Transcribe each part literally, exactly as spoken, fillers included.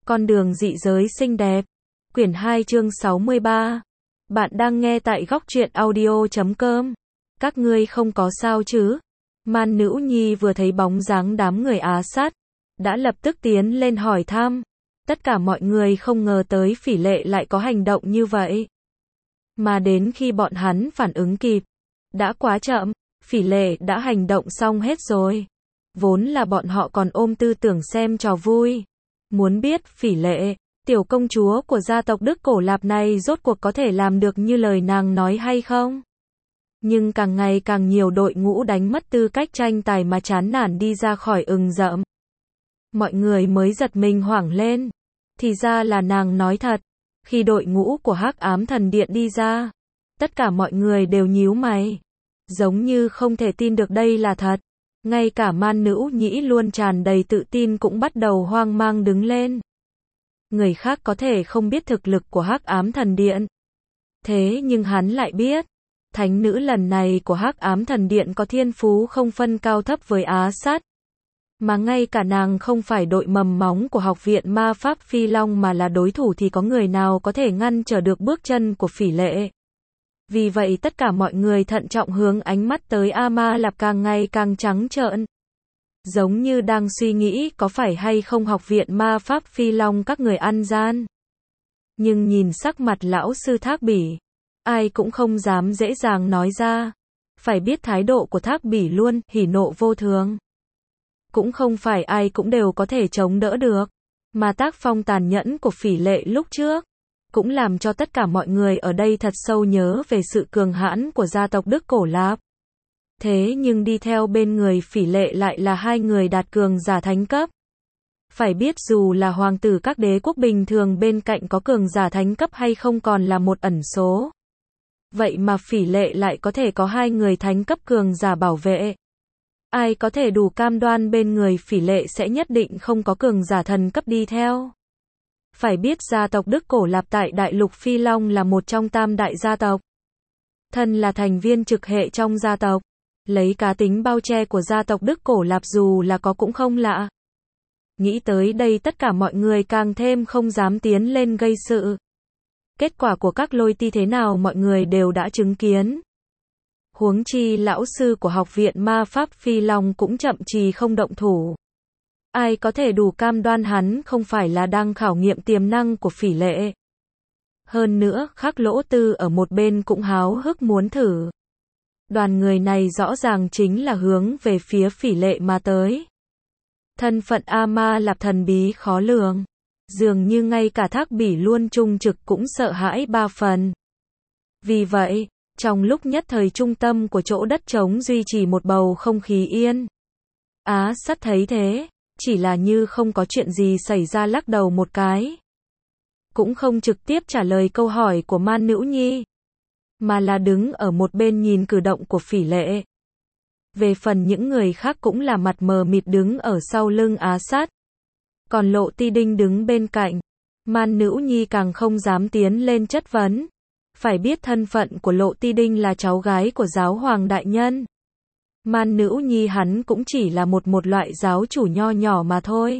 Con đường dị giới xinh đẹp. Quyển hai chương sáu mươi ba. Bạn đang nghe tại góc truyện audio chấm com. Các ngươi không có sao chứ? Man Nữ Nhi vừa thấy bóng dáng đám người Á Sát, đã lập tức tiến lên hỏi thăm. Tất cả mọi người không ngờ tới Phỉ Lệ lại có hành động như vậy. Mà đến khi bọn hắn phản ứng kịp, đã quá chậm, Phỉ Lệ đã hành động xong hết rồi. Vốn là bọn họ còn ôm tư tưởng xem trò vui. Muốn biết Phỉ Lệ, tiểu công chúa của gia tộc Đức Cổ Lạp này rốt cuộc có thể làm được như lời nàng nói hay không? Nhưng càng ngày càng nhiều đội ngũ đánh mất tư cách tranh tài mà chán nản đi ra khỏi ừng rậm. Mọi người mới giật mình hoảng lên. Thì ra là nàng nói thật. Khi đội ngũ của Hắc Ám Thần Điện đi ra, tất cả mọi người đều nhíu mày. Giống như không thể tin được đây là thật. Ngay cả Man Nữ Nhĩ luôn tràn đầy tự tin cũng bắt đầu hoang mang đứng lên. Người khác có thể không biết thực lực của Hắc Ám Thần Điện. Thế nhưng hắn lại biết, thánh nữ lần này của Hắc Ám Thần Điện có thiên phú không phân cao thấp với Á Sát. Mà ngay cả nàng không phải đội mầm móng của Học viện Ma Pháp Phi Long mà là đối thủ thì có người nào có thể ngăn trở được bước chân của Phỉ Lệ. Vì vậy tất cả mọi người thận trọng hướng ánh mắt tới A-ma Lạp càng ngày càng trắng trợn. Giống như đang suy nghĩ có phải hay không Học viện Ma Pháp Phi Long các người ăn gian. Nhưng nhìn sắc mặt lão sư Thác Bỉ, ai cũng không dám dễ dàng nói ra. Phải biết thái độ của Thác Bỉ luôn hỉ nộ vô thường. Cũng không phải ai cũng đều có thể chống đỡ được. Mà tác phong tàn nhẫn của Phỉ Lệ lúc trước cũng làm cho tất cả mọi người ở đây thật sâu nhớ về sự cường hãn của gia tộc Đức Cổ Lạp. Thế nhưng đi theo bên người Phỉ Lệ lại là hai người đạt cường giả thánh cấp. Phải biết dù là hoàng tử các đế quốc bình thường bên cạnh có cường giả thánh cấp hay không còn là một ẩn số. Vậy mà Phỉ Lệ lại có thể có hai người thánh cấp cường giả bảo vệ. Ai có thể đủ cam đoan bên người Phỉ Lệ sẽ nhất định không có cường giả thần cấp đi theo. Phải biết gia tộc Đức Cổ Lạp tại Đại lục Phi Long là một trong tam đại gia tộc. Thân là thành viên trực hệ trong gia tộc, lấy cá tính bao che của gia tộc Đức Cổ Lạp dù là có cũng không lạ. Nghĩ tới đây tất cả mọi người càng thêm không dám tiến lên gây sự. Kết quả của các lôi ti thế nào mọi người đều đã chứng kiến. Huống chi lão sư của Học viện Ma Pháp Phi Long cũng chậm trì không động thủ. Ai có thể đủ cam đoan hắn không phải là đang khảo nghiệm tiềm năng của Phỉ Lệ. Hơn nữa, Khắc Lỗ Tư ở một bên cũng háo hức muốn thử. Đoàn người này rõ ràng chính là hướng về phía Phỉ Lệ mà tới. Thân phận A-ma Lạp thần bí khó lường. Dường như ngay cả Thác Bỉ luôn trung trực cũng sợ hãi ba phần. Vì vậy, trong lúc nhất thời trung tâm của chỗ đất trống duy trì một bầu không khí yên. Á Sát thấy thế, chỉ là như không có chuyện gì xảy ra lắc đầu một cái. Cũng không trực tiếp trả lời câu hỏi của Man Nữ Nhi, mà là đứng ở một bên nhìn cử động của Phỉ Lệ. Về phần những người khác cũng là mặt mờ mịt đứng ở sau lưng Á Sát. Còn Lộ Ti Đinh đứng bên cạnh. Man Nữ Nhi càng không dám tiến lên chất vấn. Phải biết thân phận của Lộ Ti Đinh là cháu gái của giáo hoàng đại nhân. Man Nữ Nhi hắn cũng chỉ là một một loại giáo chủ nho nhỏ mà thôi.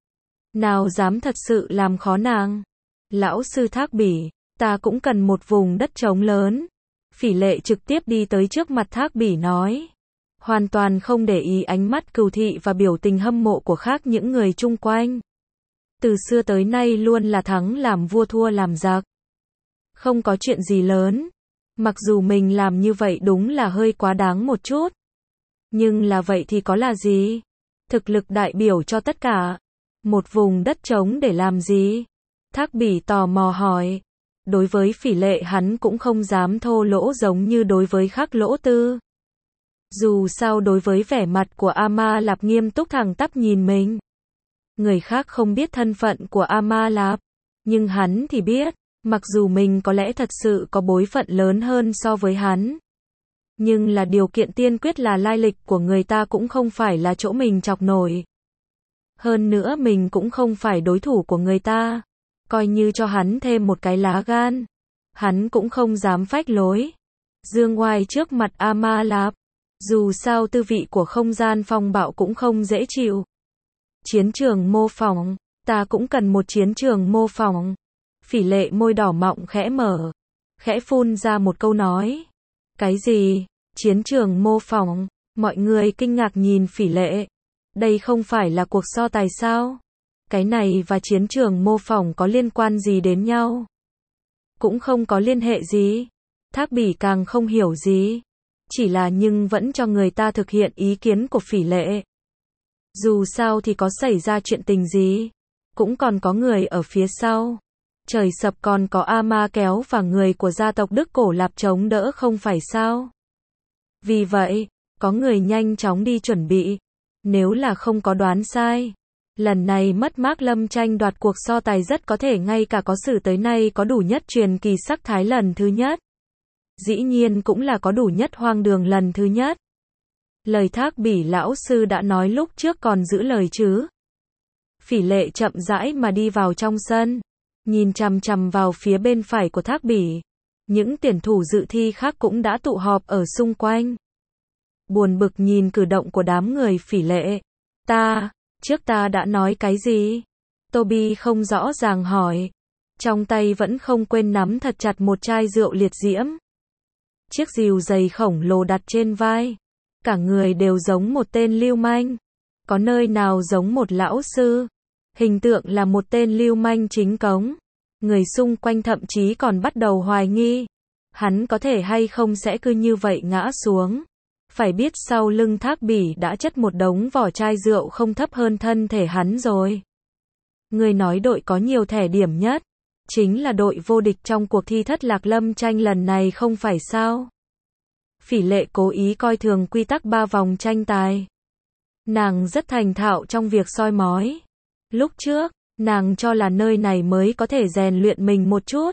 Nào dám thật sự làm khó nàng. Lão sư Thác Bỉ, ta cũng cần một vùng đất trống lớn. Phỉ Lệ trực tiếp đi tới trước mặt Thác Bỉ nói. Hoàn toàn không để ý ánh mắt cừu thị và biểu tình hâm mộ của khác những người chung quanh. Từ xưa tới nay luôn là thắng làm vua thua làm giặc. Không có chuyện gì lớn. Mặc dù mình làm như vậy đúng là hơi quá đáng một chút. Nhưng là vậy thì có là gì? Thực lực đại biểu cho tất cả. Một vùng đất trống để làm gì? Thác Bỉ tò mò hỏi. Đối với Phỉ Lệ hắn cũng không dám thô lỗ giống như đối với Khắc Lỗ Tư. Dù sao đối với vẻ mặt của A-ma Lạp nghiêm túc thẳng tắp nhìn mình. Người khác không biết thân phận của A-ma Lạp. Nhưng hắn thì biết. Mặc dù mình có lẽ thật sự có bối phận lớn hơn so với hắn. Nhưng là điều kiện tiên quyết là lai lịch của người ta cũng không phải là chỗ mình chọc nổi. Hơn nữa mình cũng không phải đối thủ của người ta. Coi như cho hắn thêm một cái lá gan. Hắn cũng không dám phách lối. Dương oai trước mặt A-ma Lạp. Dù sao tư vị của không gian phong bạo cũng không dễ chịu. Chiến trường mô phỏng. Ta cũng cần một chiến trường mô phỏng. Phỉ Lệ môi đỏ mọng khẽ mở, khẽ phun ra một câu nói. Cái gì? Chiến trường mô phỏng? Mọi người kinh ngạc nhìn Phỉ Lệ. Đây không phải là cuộc so tài sao? Cái này và chiến trường mô phỏng có liên quan gì đến nhau? Cũng không có liên hệ gì. Thác Bỉ càng không hiểu gì. Chỉ là nhưng vẫn cho người ta thực hiện ý kiến của Phỉ Lệ. Dù sao thì có xảy ra chuyện tình gì, cũng còn có người ở phía sau. Trời sập còn có A Ma kéo và người của gia tộc Đức Cổ Lạp chống đỡ không phải sao? Vì vậy, có người nhanh chóng đi chuẩn bị. Nếu là không có đoán sai, lần này mất mát Lâm tranh đoạt cuộc so tài rất có thể ngay cả có sử tới nay có đủ nhất truyền kỳ sắc thái lần thứ nhất. Dĩ nhiên cũng là có đủ nhất hoang đường lần thứ nhất. Lời Thác Bỉ lão sư đã nói lúc trước còn giữ lời chứ. Phỉ Lệ chậm rãi mà đi vào trong sân, nhìn chằm chằm vào phía bên phải của Thác Bỉ. Những tuyển thủ dự thi khác cũng đã tụ họp ở xung quanh. Buồn bực nhìn cử động của đám người Phỉ Lệ. Ta, trước ta đã nói cái gì? Toby không rõ ràng hỏi. Trong tay vẫn không quên nắm thật chặt một chai rượu liệt diễm. Chiếc rìu dày khổng lồ đặt trên vai. Cả người đều giống một tên lưu manh. Có nơi nào giống một lão sư. Hình tượng là một tên lưu manh chính cống. Người xung quanh thậm chí còn bắt đầu hoài nghi. Hắn có thể hay không sẽ cứ như vậy ngã xuống. Phải biết sau lưng Thác Bỉ đã chất một đống vỏ chai rượu không thấp hơn thân thể hắn rồi. Người nói đội có nhiều thẻ điểm nhất. Chính là đội vô địch trong cuộc thi thất lạc lâm tranh lần này không phải sao? Phỉ Lệ cố ý coi thường quy tắc ba vòng tranh tài. Nàng rất thành thạo trong việc soi mói. Lúc trước, nàng cho là nơi này mới có thể rèn luyện mình một chút.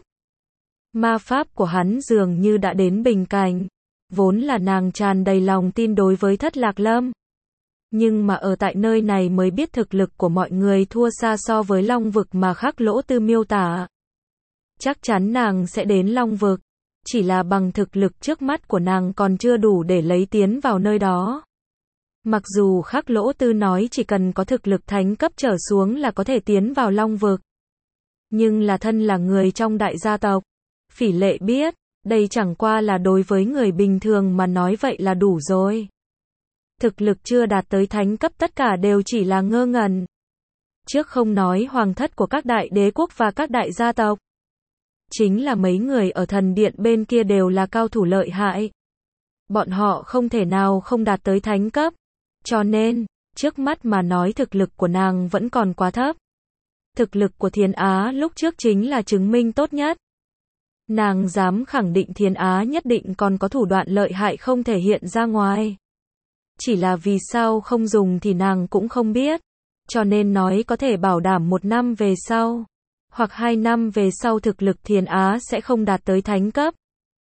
Ma pháp của hắn dường như đã đến bình cảnh. Vốn là nàng tràn đầy lòng tin đối với thất lạc lâm. Nhưng mà ở tại nơi này mới biết thực lực của mọi người thua xa so với Long Vực mà Khắc Lỗ Tư miêu tả. Chắc chắn nàng sẽ đến Long Vực. Chỉ là bằng thực lực trước mắt của nàng còn chưa đủ để lấy tiến vào nơi đó. Mặc dù Khắc Lỗ Tư nói chỉ cần có thực lực thánh cấp trở xuống là có thể tiến vào Long Vực. Nhưng là thân là người trong đại gia tộc. Phỉ Lệ biết, đây chẳng qua là đối với người bình thường mà nói vậy là đủ rồi. Thực lực chưa đạt tới thánh cấp tất cả đều chỉ là ngơ ngẩn. Trước không nói hoàng thất của các đại đế quốc và các đại gia tộc. Chính là mấy người ở thần điện bên kia đều là cao thủ lợi hại. Bọn họ không thể nào không đạt tới thánh cấp. Cho nên, trước mắt mà nói thực lực của nàng vẫn còn quá thấp. Thực lực của Thiên Á lúc trước chính là chứng minh tốt nhất. Nàng dám khẳng định Thiên Á nhất định còn có thủ đoạn lợi hại không thể hiện ra ngoài. Chỉ là vì sao không dùng thì nàng cũng không biết. Cho nên nói có thể bảo đảm một năm về sau. Hoặc hai năm về sau thực lực Thiên Á sẽ không đạt tới thánh cấp.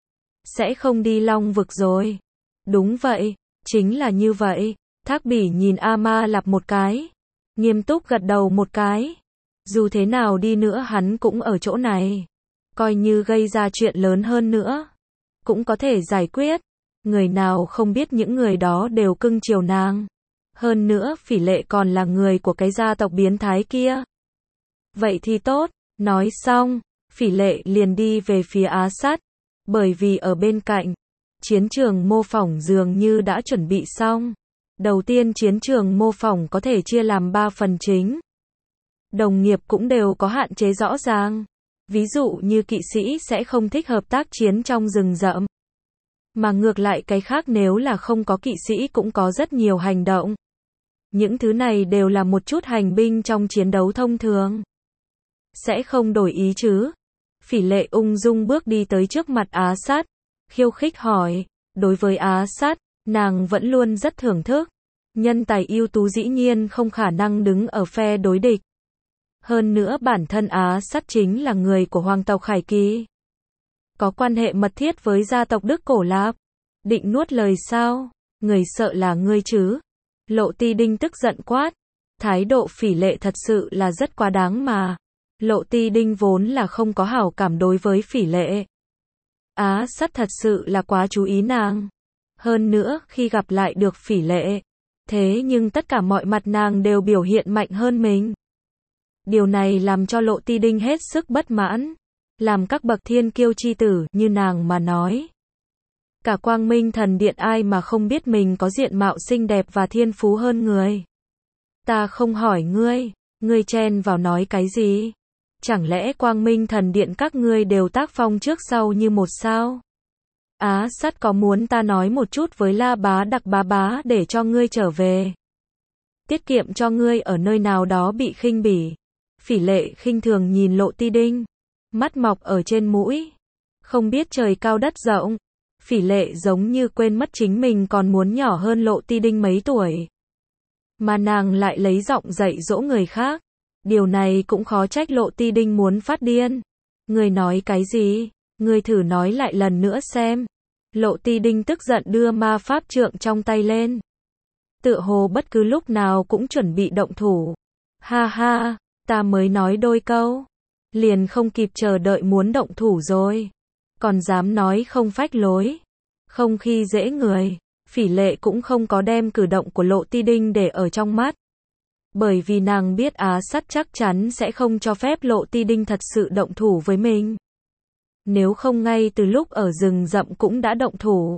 Sẽ không đi Long Vực rồi. Đúng vậy, chính là như vậy. Thác Bỉ nhìn A Ma Lạp một cái. Nghiêm túc gật đầu một cái. Dù thế nào đi nữa hắn cũng ở chỗ này. Coi như gây ra chuyện lớn hơn nữa. Cũng có thể giải quyết. Người nào không biết những người đó đều cưng chiều nàng. Hơn nữa Phỉ Lệ còn là người của cái gia tộc biến thái kia. Vậy thì tốt. Nói xong, Phỉ Lệ liền đi về phía Á Sắt. Bởi vì ở bên cạnh, chiến trường mô phỏng dường như đã chuẩn bị xong. Đầu tiên chiến trường mô phỏng có thể chia làm ba phần chính. Đồng nghiệp cũng đều có hạn chế rõ ràng. Ví dụ như kỵ sĩ sẽ không thích hợp tác chiến trong rừng rậm. Mà ngược lại cái khác nếu là không có kỵ sĩ cũng có rất nhiều hành động. Những thứ này đều là một chút hành binh trong chiến đấu thông thường. Sẽ không đổi ý chứ? Phỉ Lệ ung dung bước đi tới trước mặt Á Sắt, khiêu khích hỏi. Đối với Á Sắt, nàng vẫn luôn rất thưởng thức. Nhân tài ưu tú dĩ nhiên không khả năng đứng ở phe đối địch. Hơn nữa bản thân Á Sắt chính là người của hoàng tộc Khải Kỳ. Có quan hệ mật thiết với gia tộc Đức Cổ Lạp. Định nuốt lời sao? Người sợ là ngươi chứ? Lộ Ti Đinh tức giận quát. Thái độ Phỉ Lệ thật sự là rất quá đáng mà. Lộ Ti Đinh vốn là không có hảo cảm đối với Phỉ Lệ. Á Sắt thật sự là quá chú ý nàng. Hơn nữa khi gặp lại được Phỉ Lệ. Thế nhưng tất cả mọi mặt nàng đều biểu hiện mạnh hơn mình. Điều này làm cho Lộ Ti Đinh hết sức bất mãn. Làm các bậc thiên kiêu chi tử, như nàng mà nói. Cả Quang Minh Thần Điện ai mà không biết mình có diện mạo xinh đẹp và thiên phú hơn người. Ta không hỏi ngươi, ngươi chen vào nói cái gì? Chẳng lẽ Quang Minh Thần Điện các ngươi đều tác phong trước sau như một sao? Á Sắt có muốn ta nói một chút với La Bá Đặc bá bá để cho ngươi trở về? Tiết kiệm cho ngươi ở nơi nào đó bị khinh bỉ. Phỉ Lệ khinh thường nhìn Lộ Ti Đinh. Mắt mọc ở trên mũi. Không biết trời cao đất rộng. Phỉ Lệ giống như quên mất chính mình còn muốn nhỏ hơn Lộ Ti Đinh mấy tuổi. Mà nàng lại lấy giọng dạy dỗ người khác. Điều này cũng khó trách Lộ Ti Đinh muốn phát điên. Ngươi nói cái gì? Ngươi thử nói lại lần nữa xem. Lộ Ti Đinh tức giận đưa ma pháp trượng trong tay lên. Tựa hồ bất cứ lúc nào cũng chuẩn bị động thủ. Ha ha, ta mới nói đôi câu. Liền không kịp chờ đợi muốn động thủ rồi. Còn dám nói không phách lối. Không khi dễ người. Phỉ Lệ cũng không có đem cử động của Lộ Ti Đinh để ở trong mắt. Bởi vì nàng biết Á Sắt chắc chắn sẽ không cho phép Lộ Ti Đinh thật sự động thủ với mình. Nếu không ngay từ lúc ở rừng rậm cũng đã động thủ.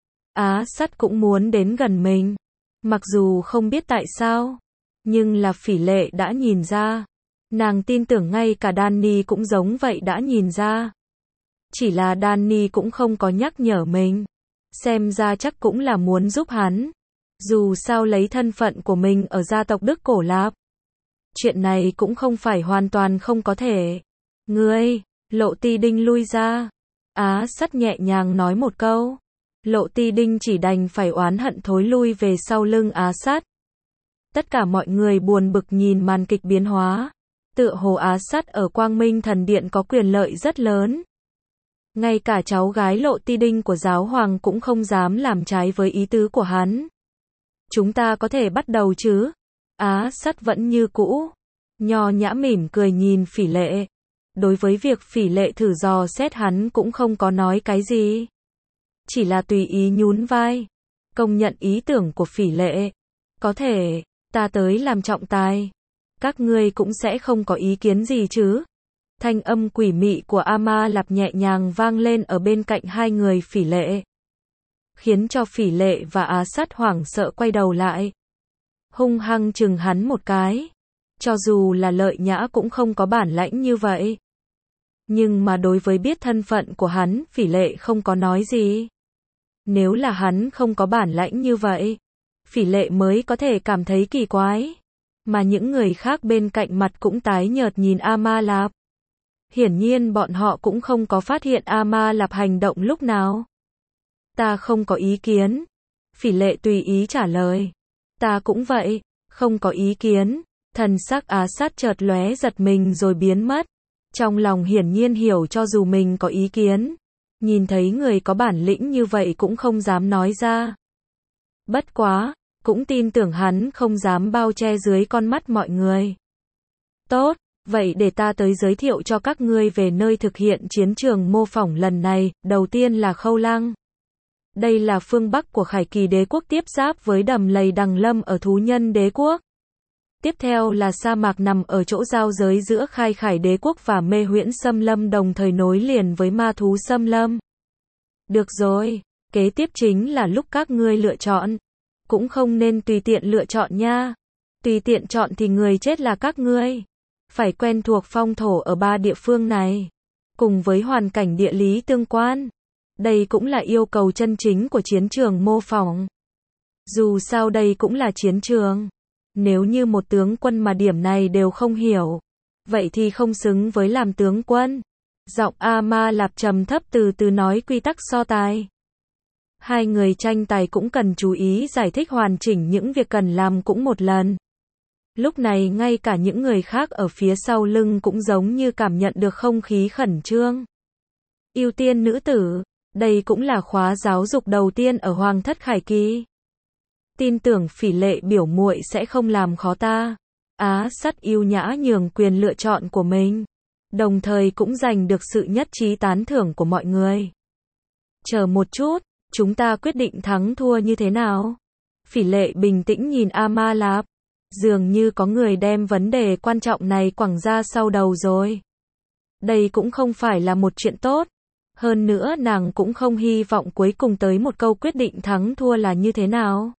Á Sắt cũng muốn đến gần mình. Mặc dù không biết tại sao. Nhưng là Phỉ Lệ đã nhìn ra. Nàng tin tưởng ngay cả Danny cũng giống vậy đã nhìn ra. Chỉ là Danny cũng không có nhắc nhở mình. Xem ra chắc cũng là muốn giúp hắn. Dù sao lấy thân phận của mình ở gia tộc Đức Cổ Lạp. Chuyện này cũng không phải hoàn toàn không có thể. Ngươi, Lộ Ti Đinh lui ra. Á Sắt nhẹ nhàng nói một câu. Lộ Ti Đinh chỉ đành phải oán hận thối lui về sau lưng Á Sắt. Tất cả mọi người buồn bực nhìn màn kịch biến hóa. Tựa hồ Á Sắt ở Quang Minh Thần Điện có quyền lợi rất lớn. Ngay cả cháu gái Lộ Ti Đinh của giáo hoàng cũng không dám làm trái với ý tứ của hắn. Chúng ta có thể bắt đầu chứ? Á Sắt vẫn như cũ. Nho nhã mỉm cười nhìn Phỉ Lệ. Đối với việc Phỉ Lệ thử dò xét hắn cũng không có nói cái gì. Chỉ là tùy ý nhún vai. Công nhận ý tưởng của Phỉ Lệ. Có thể, ta tới làm trọng tài. Các ngươi cũng sẽ không có ý kiến gì chứ? Thanh âm quỷ mị của A-ma Lạp nhẹ nhàng vang lên ở bên cạnh hai người Phỉ Lệ. Khiến cho Phỉ Lệ và Á Sắt hoảng sợ quay đầu lại. Hung hăng chừng hắn một cái. Cho dù là Lợi Nhã cũng không có bản lãnh như vậy. Nhưng mà đối với biết thân phận của hắn, Phỉ Lệ không có nói gì. Nếu là hắn không có bản lãnh như vậy, Phỉ Lệ mới có thể cảm thấy kỳ quái. Mà những người khác bên cạnh mặt cũng tái nhợt nhìn A-ma Lạp. Hiển nhiên bọn họ cũng không có phát hiện A-ma Lạp hành động lúc nào. Ta không có ý kiến. Phỉ Lệ tùy ý trả lời. Ta cũng vậy, không có ý kiến. Thần sắc Á Sắt chợt lóe giật mình rồi biến mất. Trong lòng hiển nhiên hiểu cho dù mình có ý kiến. Nhìn thấy người có bản lĩnh như vậy cũng không dám nói ra. Bất quá, cũng tin tưởng hắn không dám bao che dưới con mắt mọi người. Tốt, vậy để ta tới giới thiệu cho các ngươi về nơi thực hiện chiến trường mô phỏng lần này. Đầu tiên là Khâu Lăng. Đây là phương Bắc của Khải Kỳ đế quốc tiếp giáp với đầm lầy Đằng Lâm ở Thú Nhân đế quốc. Tiếp theo là sa mạc nằm ở chỗ giao giới giữa Khai Khải đế quốc và Mê Huyễn Xâm Lâm, đồng thời nối liền với Ma Thú Xâm Lâm. Được rồi, kế tiếp chính là lúc các ngươi lựa chọn. Cũng không nên tùy tiện lựa chọn nha. Tùy tiện chọn thì người chết là các ngươi. Phải quen thuộc phong thổ ở ba địa phương này. Cùng với hoàn cảnh địa lý tương quan. Đây cũng là yêu cầu chân chính của chiến trường mô phỏng. Dù sao đây cũng là chiến trường. Nếu như một tướng quân mà điểm này đều không hiểu, vậy thì không xứng với làm tướng quân. Giọng A-ma Lạp trầm thấp từ từ nói quy tắc so tài. Hai người tranh tài cũng cần chú ý giải thích hoàn chỉnh những việc cần làm cũng một lần. Lúc này ngay cả những người khác ở phía sau lưng cũng giống như cảm nhận được không khí khẩn trương. Ưu tiên nữ tử, đây cũng là khóa giáo dục đầu tiên ở Hoàng thất Khải Kỳ. Tin tưởng Phỉ Lệ biểu muội sẽ không làm khó ta. Á Sắt yêu nhã nhường quyền lựa chọn của mình, đồng thời cũng giành được sự nhất trí tán thưởng của mọi người. Chờ một chút, chúng ta quyết định thắng thua như thế nào? Phỉ Lệ bình tĩnh nhìn A-ma Lạp. Dường như có người đem vấn đề quan trọng này quẳng ra sau đầu rồi. Đây cũng không phải là một chuyện tốt. Hơn nữa nàng cũng không hy vọng cuối cùng tới một câu quyết định thắng thua là như thế nào.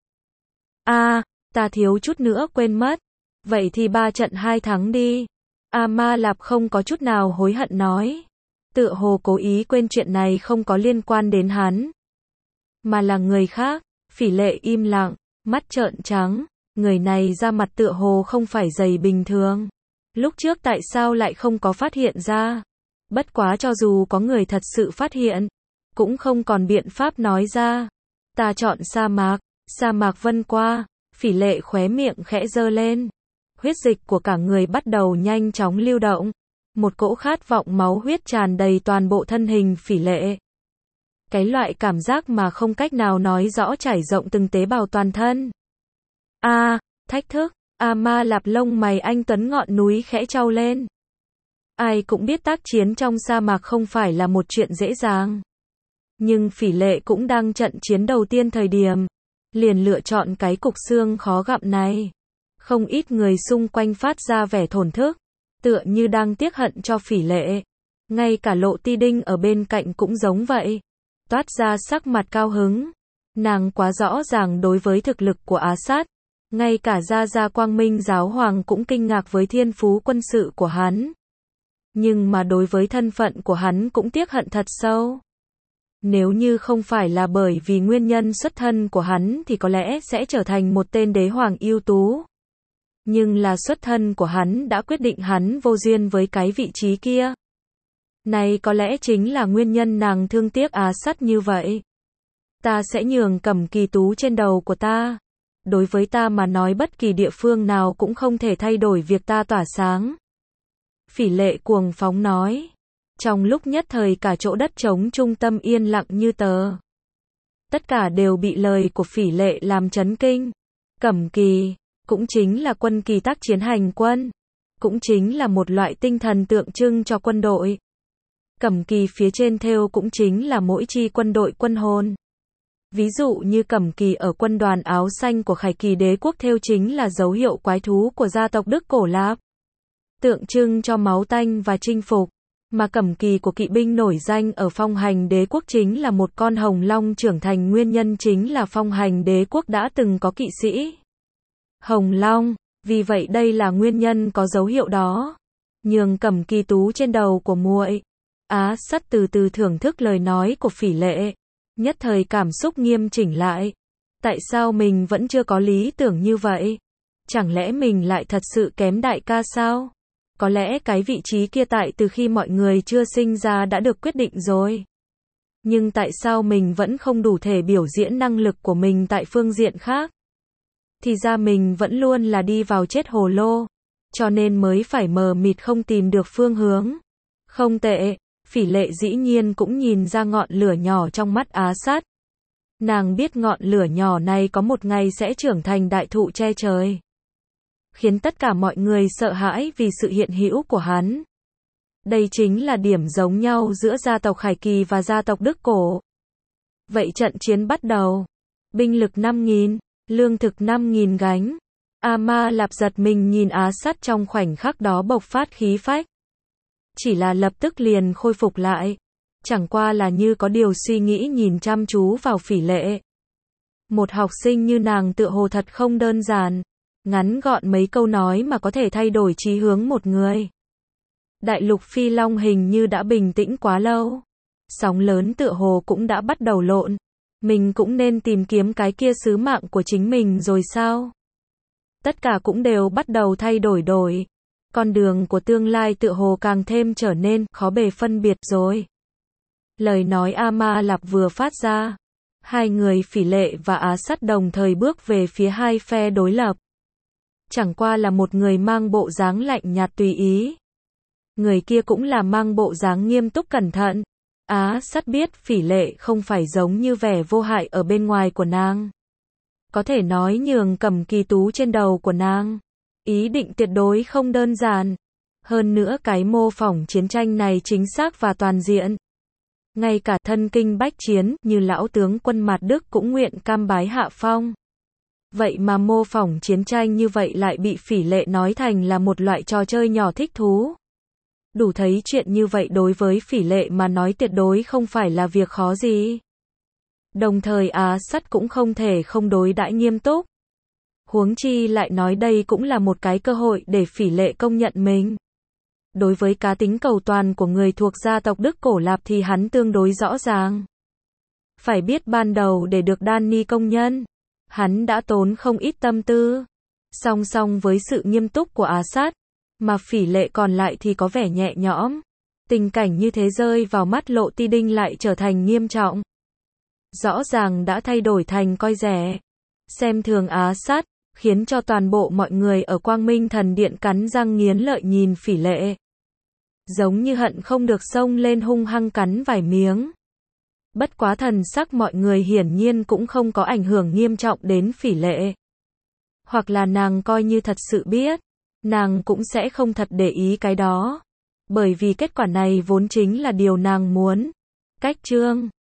À, ta thiếu chút nữa quên mất. Vậy thì ba trận hai thắng đi. A Ma Lạp không có chút nào hối hận nói. Tựa hồ cố ý quên chuyện này không có liên quan đến hắn. Mà là người khác. Phỉ Lệ im lặng, mắt trợn trắng. Người này ra mặt tựa hồ không phải dày bình thường. Lúc trước tại sao lại không có phát hiện ra? Bất quá cho dù có người thật sự phát hiện, cũng không còn biện pháp nói ra. Ta chọn sa mạc, sa mạc vân qua. Phỉ Lệ khóe miệng khẽ giơ lên. Huyết dịch của cả người bắt đầu nhanh chóng lưu động. Một cỗ khát vọng máu huyết tràn đầy toàn bộ thân hình Phỉ Lệ. Cái loại cảm giác mà không cách nào nói rõ trải rộng từng tế bào toàn thân. A, à, thách thức. A Ma Lạp lông mày anh tuấn ngọn núi khẽ trao lên. Ai cũng biết tác chiến trong sa mạc không phải là một chuyện dễ dàng. Nhưng Phỉ Lệ cũng đang trận chiến đầu tiên thời điểm. Liền lựa chọn cái cục xương khó gặm này. Không ít người xung quanh phát ra vẻ thổn thức. Tựa như đang tiếc hận cho Phỉ Lệ. Ngay cả Lộ Ti Đinh ở bên cạnh cũng giống vậy. Toát ra sắc mặt cao hứng. Nàng quá rõ ràng đối với thực lực của Á Sát. Ngay cả Gia Gia Quang Minh Giáo Hoàng cũng kinh ngạc với thiên phú quân sự của hắn. Nhưng mà đối với thân phận của hắn cũng tiếc hận thật sâu. Nếu như không phải là bởi vì nguyên nhân xuất thân của hắn thì có lẽ sẽ trở thành một tên đế hoàng ưu tú. Nhưng là xuất thân của hắn đã quyết định hắn vô duyên với cái vị trí kia. Này có lẽ chính là nguyên nhân nàng thương tiếc Á Sát như vậy. Ta sẽ nhường Cẩm Kỳ Tú trên đầu của ta. Đối với ta mà nói bất kỳ địa phương nào cũng không thể thay đổi việc ta tỏa sáng. Phỉ Lệ cuồng phóng nói. Trong lúc nhất thời cả chỗ đất trống trung tâm yên lặng như tờ. Tất cả đều bị lời của Phỉ Lệ làm chấn kinh. Cẩm Kỳ, cũng chính là quân kỳ tác chiến hành quân. Cũng chính là một loại tinh thần tượng trưng cho quân đội. Cẩm kỳ phía trên thêu cũng chính là mỗi chi quân đội quân hồn. Ví dụ như cẩm kỳ ở quân đoàn áo xanh của Khải Kỳ đế quốc thêu chính là dấu hiệu quái thú của gia tộc Đức Cổ Lạp. Tượng trưng cho máu tanh và chinh phục. Mà cẩm kỳ của kỵ binh nổi danh ở phong hành đế quốc chính là một con hồng long trưởng thành, nguyên nhân chính là phong hành đế quốc đã từng có kỵ sĩ hồng long. Vì vậy đây là nguyên nhân có dấu hiệu đó. Nhường Cẩm Kỳ Tú trên đầu của muội. Á Sát từ từ thưởng thức lời nói của Phỉ Lệ. Nhất thời cảm xúc nghiêm chỉnh lại. Tại sao mình vẫn chưa có lý tưởng như vậy? Chẳng lẽ mình lại thật sự kém đại ca sao? Có lẽ cái vị trí kia tại từ khi mọi người chưa sinh ra đã được quyết định rồi. Nhưng tại sao mình vẫn không đủ thể biểu diễn năng lực của mình tại phương diện khác? Thì ra mình vẫn luôn là đi vào chết hồ lô. Cho nên mới phải mờ mịt không tìm được phương hướng. Không tệ. Phỉ Lệ dĩ nhiên cũng nhìn ra ngọn lửa nhỏ trong mắt Á Sát. Nàng biết ngọn lửa nhỏ này có một ngày sẽ trưởng thành đại thụ che trời. Khiến tất cả mọi người sợ hãi vì sự hiện hữu của hắn. Đây chính là điểm giống nhau giữa gia tộc Khải Kỳ và gia tộc Đức Cổ. Vậy trận chiến bắt đầu. Binh lực năm nghìn, lương thực năm nghìn gánh. A Ma Lạp giật mình nhìn Á Sát trong khoảnh khắc đó bộc phát khí phách. Chỉ là lập tức liền khôi phục lại. Chẳng qua là như có điều suy nghĩ nhìn chăm chú vào Phỉ Lệ. Một học sinh như nàng tựa hồ thật không đơn giản. Ngắn gọn mấy câu nói mà có thể thay đổi chí hướng một người. Đại lục Phi Long hình như đã bình tĩnh quá lâu. Sóng lớn tựa hồ cũng đã bắt đầu lộn. Mình cũng nên tìm kiếm cái kia sứ mạng của chính mình rồi sao? Tất cả cũng đều bắt đầu thay đổi đổi. Con đường của tương lai tựa hồ càng thêm trở nên khó bề phân biệt rồi. Lời nói A Ma Lạp vừa phát ra. Hai người Phỉ Lệ và Á Sát đồng thời bước về phía hai phe đối lập. Chẳng qua là một người mang bộ dáng lạnh nhạt tùy ý. Người kia cũng là mang bộ dáng nghiêm túc cẩn thận. Á Sát biết Phỉ Lệ không phải giống như vẻ vô hại ở bên ngoài của nàng. Có thể nói nhường Cẩm Kỳ Tú trên đầu của nàng. Ý định tuyệt đối không đơn giản. Hơn nữa cái mô phỏng chiến tranh này chính xác và toàn diện. Ngay cả thân kinh bách chiến như lão tướng quân Mạt Đức cũng nguyện cam bái hạ phong. Vậy mà mô phỏng chiến tranh như vậy lại bị Phỉ Lệ nói thành là một loại trò chơi nhỏ thích thú. Đủ thấy chuyện như vậy đối với Phỉ Lệ mà nói tuyệt đối không phải là việc khó gì. Đồng thời Á Sắt cũng không thể không đối đãi nghiêm túc. Huống chi lại nói đây cũng là một cái cơ hội để Phỉ Lệ công nhận mình. Đối với cá tính cầu toàn của người thuộc gia tộc Đức Cổ Lạp thì hắn tương đối rõ ràng. Phải biết ban đầu để được Danny công nhân, hắn đã tốn không ít tâm tư. Song song với sự nghiêm túc của Á Sát, mà Phỉ Lệ còn lại thì có vẻ nhẹ nhõm. Tình cảnh như thế rơi vào mắt Lộ Ti Đinh lại trở thành nghiêm trọng. Rõ ràng đã thay đổi thành coi rẻ, xem thường Á Sát, khiến cho toàn bộ mọi người ở Quang Minh Thần Điện cắn răng nghiến lợi nhìn Phỉ Lệ. Giống như hận không được xông lên hung hăng cắn vài miếng. Bất quá thần sắc mọi người hiển nhiên cũng không có ảnh hưởng nghiêm trọng đến Phỉ Lệ. Hoặc là nàng coi như thật sự biết, nàng cũng sẽ không thật để ý cái đó. Bởi vì kết quả này vốn chính là điều nàng muốn. Cách chương